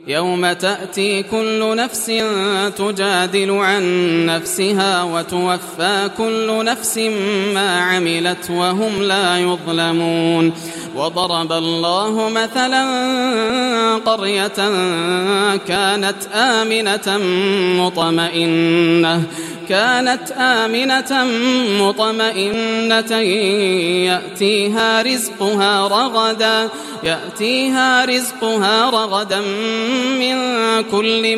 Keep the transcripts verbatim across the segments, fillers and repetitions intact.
يوم تأتي كل نفس تجادل عن نفسها وتوفى كل نفس ما عملت وهم لا يظلمون. وضرب الله مثلا قرية كانت آمنة مطمئنة كانت آمنة مطمئنة يأتيها رزقها رغدا يأتيها رزقها رغدا من كل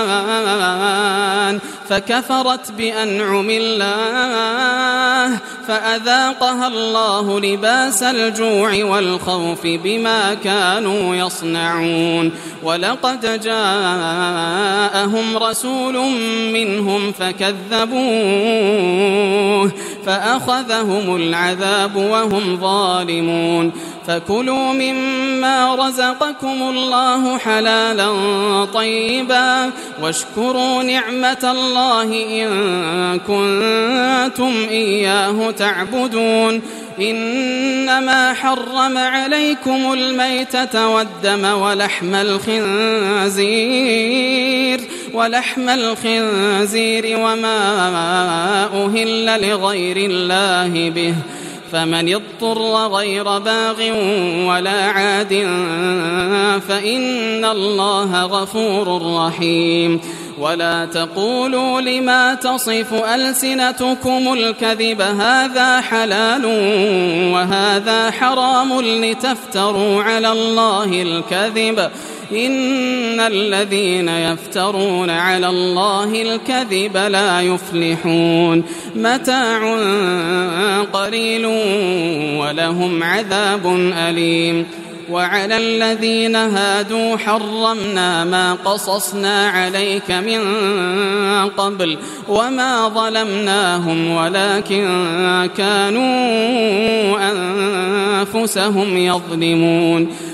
مكان فكفرت بأنعم الله فأذاقها الله لباس الجوع والخوف بما كانوا يصنعون. ولقد جاءهم رسول منهم فكذبوه فأخذهم العذاب وهم ظالمون. فكلوا مما رزقكم الله حلالا طيبا واشكروا نعمة الله إن كنتم إياه تعبدون. إنما حرم عليكم الميتة والدم ولحم الخنزير ولحم الخنزير وما أهل لغير الله به فمن اضطر غير باغ ولا عاد فإن الله غفور رحيم. ولا تقولوا لما تصف ألسنتكم الكذب هذا حلال وهذا حرام لتفتروا على الله الكذب إن الذين يفترون على الله الكذب لا يفلحون. متاع قليل ولهم عذاب أليم. وعلى الذين هادوا حرمنا ما قصصنا عليك من قبل وما ظلمناهم ولكن كانوا أنفسهم يظلمون.